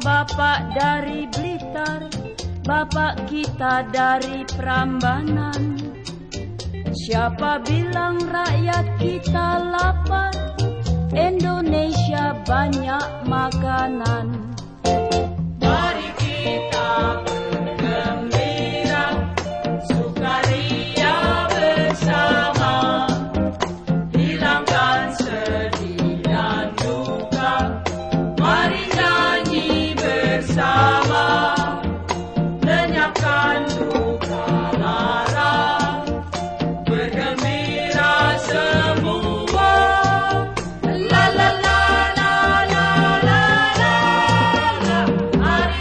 bapak dari Blitar, bapak kita dari Prambanan. Siapa bilang rakyat kita lapar? Indonesia banyak makanan. Mari kita bergembira, sukaria bersama, hilangkan sedih dan duka. Mari nyanyi bersama, lenyapkan duka lara, bergembira semua. La la la la la la la la, mari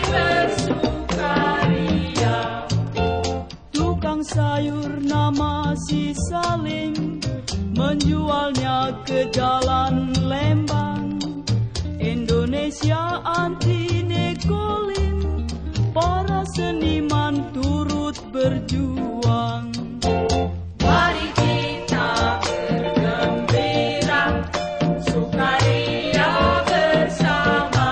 bersukaria. Tukang sayur nama si Salim menjualnya ke jalan Lembang. Indonesia anti nekolim, para seniman turut berjuang. Mari kita bergembira, sukaria bersama,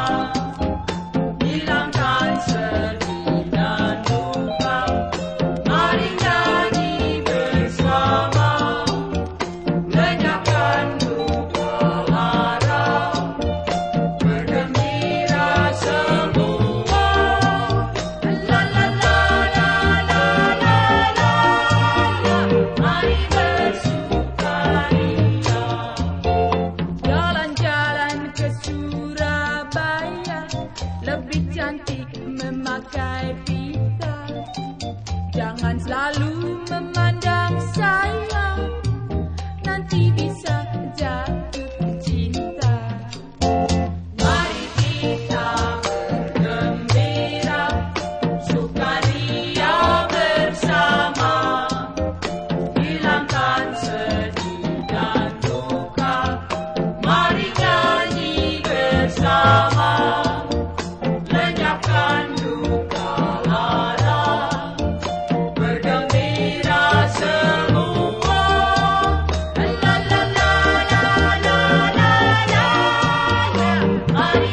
hilangkan sedih dan duka. Mari nyanyi bersama, lenyapkan duka lara, bergembira semua. La la la la la la la la, mari bersukaria. Jalan-jalan ke Surabaya, lebih cantik memakai pita. Jangan selalu memandang saya, nanti bisa jatuh cinta. Mari kita bergembira, sukaria bersama, hilangkan sedih dan duka. Mari nyanyi bersama, lenyapkan duka lara, bergembira semua. La la la la la la la la, mari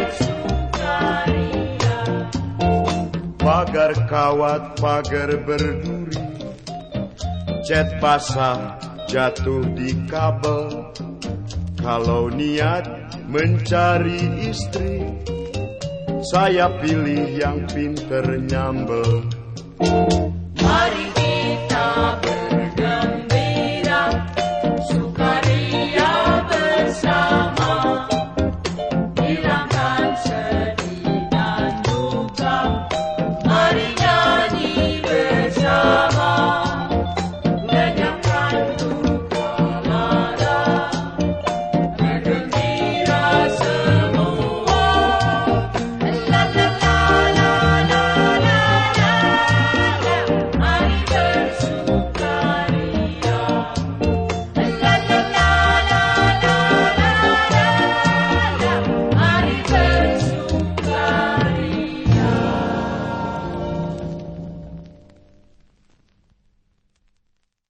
bersukaria. Pagar kawat, pagar berduri, cat basah jatuh di kabel. Kalau niat mencari istri, saya pilih yang pinter nyambel.